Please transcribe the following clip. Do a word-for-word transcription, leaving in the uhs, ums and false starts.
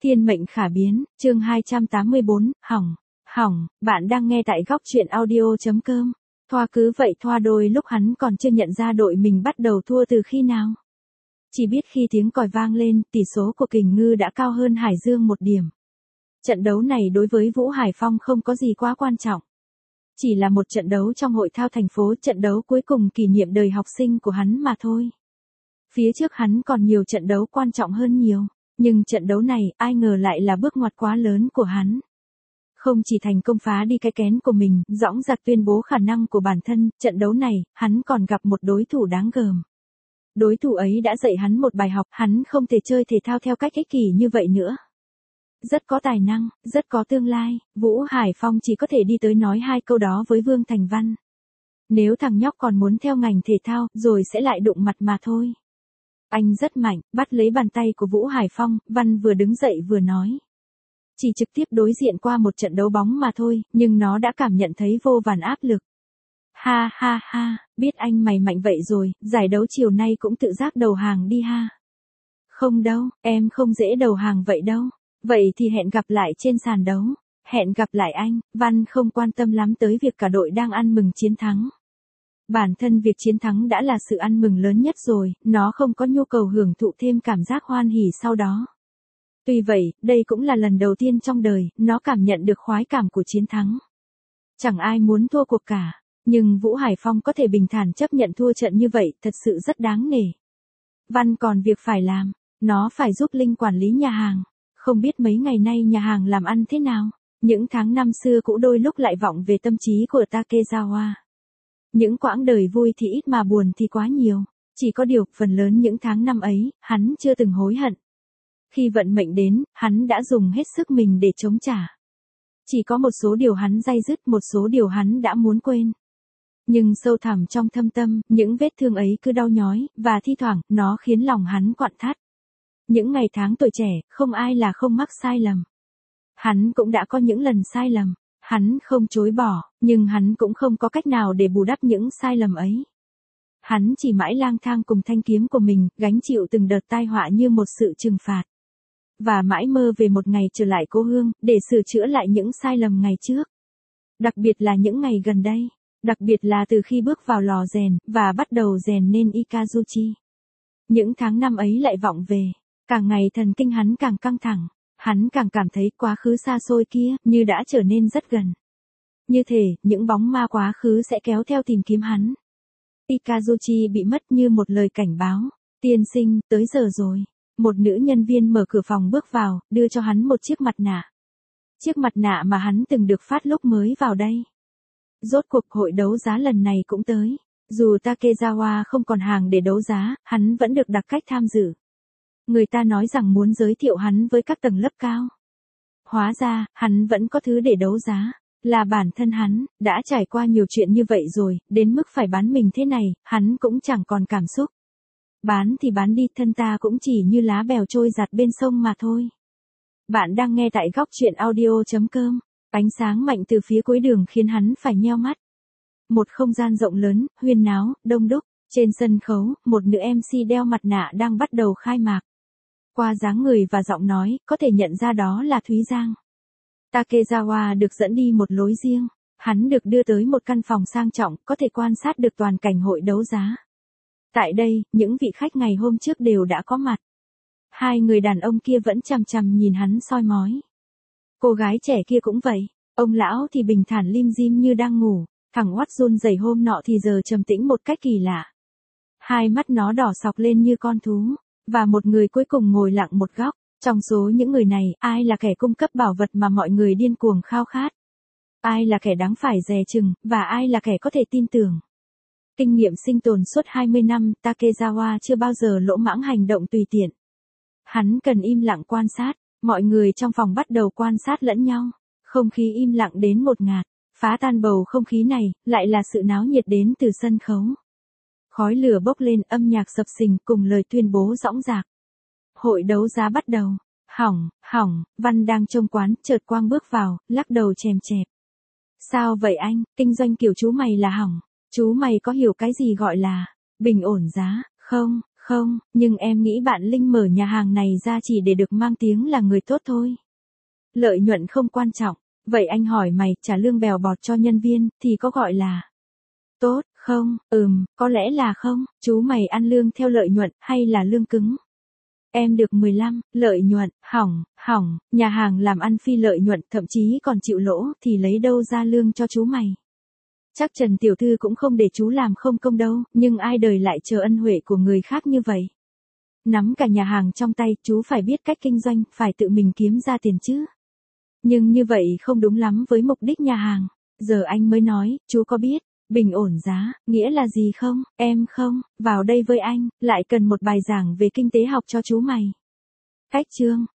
Thiên mệnh khả biến, chương hai trăm tám mươi bốn, hỏng, hỏng, bạn đang nghe tại góc truyện audio.com. Thoa cứ vậy thoa đôi lúc hắn còn chưa nhận ra đội mình bắt đầu thua từ khi nào. Chỉ biết khi tiếng còi vang lên, tỷ số của Kình Ngư đã cao hơn Hải Dương một điểm. Trận đấu này đối với Vũ Hải Phong không có gì quá quan trọng. Chỉ là một trận đấu trong hội thao thành phố, trận đấu cuối cùng kỷ niệm đời học sinh của hắn mà thôi. Phía trước hắn còn nhiều trận đấu quan trọng hơn nhiều. Nhưng trận đấu này, ai ngờ lại là bước ngoặt quá lớn của hắn. Không chỉ thành công phá đi cái kén của mình, dõng dạc tuyên bố khả năng của bản thân, trận đấu này, hắn còn gặp một đối thủ đáng gờm. Đối thủ ấy đã dạy hắn một bài học, hắn không thể chơi thể thao theo cách ích kỷ như vậy nữa. Rất có tài năng, rất có tương lai, Vũ Hải Phong chỉ có thể đi tới nói hai câu đó với Vương Thành Văn. Nếu thằng nhóc còn muốn theo ngành thể thao, rồi sẽ lại đụng mặt mà thôi. Anh rất mạnh, bắt lấy bàn tay của Vũ Hải Phong, Văn vừa đứng dậy vừa nói. Chỉ trực tiếp đối diện qua một trận đấu bóng mà thôi, nhưng nó đã cảm nhận thấy vô vàn áp lực. Ha ha ha, biết anh mày mạnh vậy rồi, giải đấu chiều nay cũng tự giác đầu hàng đi ha. Không đâu, em không dễ đầu hàng vậy đâu. Vậy thì hẹn gặp lại trên sàn đấu. Hẹn gặp lại anh, Văn không quan tâm lắm tới việc cả đội đang ăn mừng chiến thắng. Bản thân việc chiến thắng đã là sự ăn mừng lớn nhất rồi, nó không có nhu cầu hưởng thụ thêm cảm giác hoan hỉ sau đó. Tuy vậy, đây cũng là lần đầu tiên trong đời, nó cảm nhận được khoái cảm của chiến thắng. Chẳng ai muốn thua cuộc cả, nhưng Vũ Hải Phong có thể bình thản chấp nhận thua trận như vậy, thật sự rất đáng nể. Văn còn việc phải làm, nó phải giúp Linh quản lý nhà hàng. Không biết mấy ngày nay nhà hàng làm ăn thế nào, những tháng năm xưa cũ đôi lúc lại vọng về tâm trí của Takezawa. Những quãng đời vui thì ít mà buồn thì quá nhiều, chỉ có điều phần lớn những tháng năm ấy, hắn chưa từng hối hận. Khi vận mệnh đến, hắn đã dùng hết sức mình để chống trả. Chỉ có một số điều hắn day dứt, một số điều hắn đã muốn quên. Nhưng sâu thẳm trong thâm tâm, những vết thương ấy cứ đau nhói, và thi thoảng, nó khiến lòng hắn quặn thắt. Những ngày tháng tuổi trẻ, không ai là không mắc sai lầm. Hắn cũng đã có những lần sai lầm. Hắn không chối bỏ, nhưng hắn cũng không có cách nào để bù đắp những sai lầm ấy. Hắn chỉ mãi lang thang cùng thanh kiếm của mình, gánh chịu từng đợt tai họa như một sự trừng phạt. Và mãi mơ về một ngày trở lại cố hương, để sửa chữa lại những sai lầm ngày trước. Đặc biệt là những ngày gần đây. Đặc biệt là từ khi bước vào lò rèn, và bắt đầu rèn nên Ikazuchi. Những tháng năm ấy lại vọng về. Càng ngày thần kinh hắn càng căng thẳng. Hắn càng cảm thấy quá khứ xa xôi kia, như đã trở nên rất gần. Như thể, những bóng ma quá khứ sẽ kéo theo tìm kiếm hắn. Ikazuchi bị mất như một lời cảnh báo. Tiên sinh, tới giờ rồi. Một nữ nhân viên mở cửa phòng bước vào, đưa cho hắn một chiếc mặt nạ. Chiếc mặt nạ mà hắn từng được phát lúc mới vào đây. Rốt cuộc hội đấu giá lần này cũng tới. Dù Takezawa không còn hàng để đấu giá, hắn vẫn được đặt cách tham dự. Người ta nói rằng muốn giới thiệu hắn với các tầng lớp cao. Hóa ra, hắn vẫn có thứ để đấu giá. Là bản thân hắn, đã trải qua nhiều chuyện như vậy rồi, đến mức phải bán mình thế này, hắn cũng chẳng còn cảm xúc. Bán thì bán đi, thân ta cũng chỉ như lá bèo trôi giạt bên sông mà thôi. Bạn đang nghe tại góc truyện audio.com. Ánh sáng mạnh từ phía cuối đường khiến hắn phải nheo mắt. Một không gian rộng lớn, huyên náo, đông đúc. Trên sân khấu, một nữ em xê đeo mặt nạ đang bắt đầu khai mạc. Qua dáng người và giọng nói, có thể nhận ra đó là Thúy Giang. Takezawa được dẫn đi một lối riêng. Hắn được đưa tới một căn phòng sang trọng, có thể quan sát được toàn cảnh hội đấu giá. Tại đây, những vị khách ngày hôm trước đều đã có mặt. Hai người đàn ông kia vẫn chằm chằm nhìn hắn soi mói. Cô gái trẻ kia cũng vậy. Ông lão thì bình thản lim dim như đang ngủ. Thằng Watt run rẩy hôm nọ thì giờ trầm tĩnh một cách kỳ lạ. Hai mắt nó đỏ sọc lên như con thú. Và một người cuối cùng ngồi lặng một góc. Trong số những người này, ai là kẻ cung cấp bảo vật mà mọi người điên cuồng khao khát? Ai là kẻ đáng phải dè chừng, và ai là kẻ có thể tin tưởng? Kinh nghiệm sinh tồn suốt hai mươi năm, Takezawa chưa bao giờ lỗ mãng hành động tùy tiện. Hắn cần im lặng quan sát. Mọi người trong phòng bắt đầu quan sát lẫn nhau. Không khí im lặng đến ngột ngạt. Phá tan bầu không khí này, lại là sự náo nhiệt đến từ sân khấu. Khói lửa bốc lên, âm nhạc sập sình cùng lời tuyên bố dõng dạc. Hội đấu giá bắt đầu. Hỏng, hỏng, Văn đang trông quán, chợt Quang bước vào, lắc đầu chèm chẹp. Sao vậy anh, kinh doanh kiểu chú mày là hỏng. Chú mày có hiểu cái gì gọi là bình ổn giá, không, Không, nhưng em nghĩ bạn Linh mở nhà hàng này ra chỉ để được mang tiếng là người tốt thôi. Lợi nhuận không quan trọng. Vậy anh hỏi mày, trả lương bèo bọt cho nhân viên, thì có gọi là tốt, không? Ừm, có lẽ là không. Chú mày ăn lương theo lợi nhuận, hay là lương cứng? Em được mười lăm, lợi nhuận, hỏng, hỏng, nhà hàng làm ăn phi lợi nhuận, thậm chí còn chịu lỗ, thì lấy đâu ra lương cho chú mày? Chắc Trần tiểu thư cũng không để chú làm không công đâu, nhưng ai đời lại chờ ân huệ của người khác như vậy? Nắm cả nhà hàng trong tay, chú phải biết cách kinh doanh, phải tự mình kiếm ra tiền chứ. Nhưng như vậy không đúng lắm với mục đích nhà hàng. Giờ anh mới nói, chú có biết, bình ổn giá, nghĩa là gì không? Em không, vào đây với anh, lại cần một bài giảng về kinh tế học cho chú mày. Cách chương.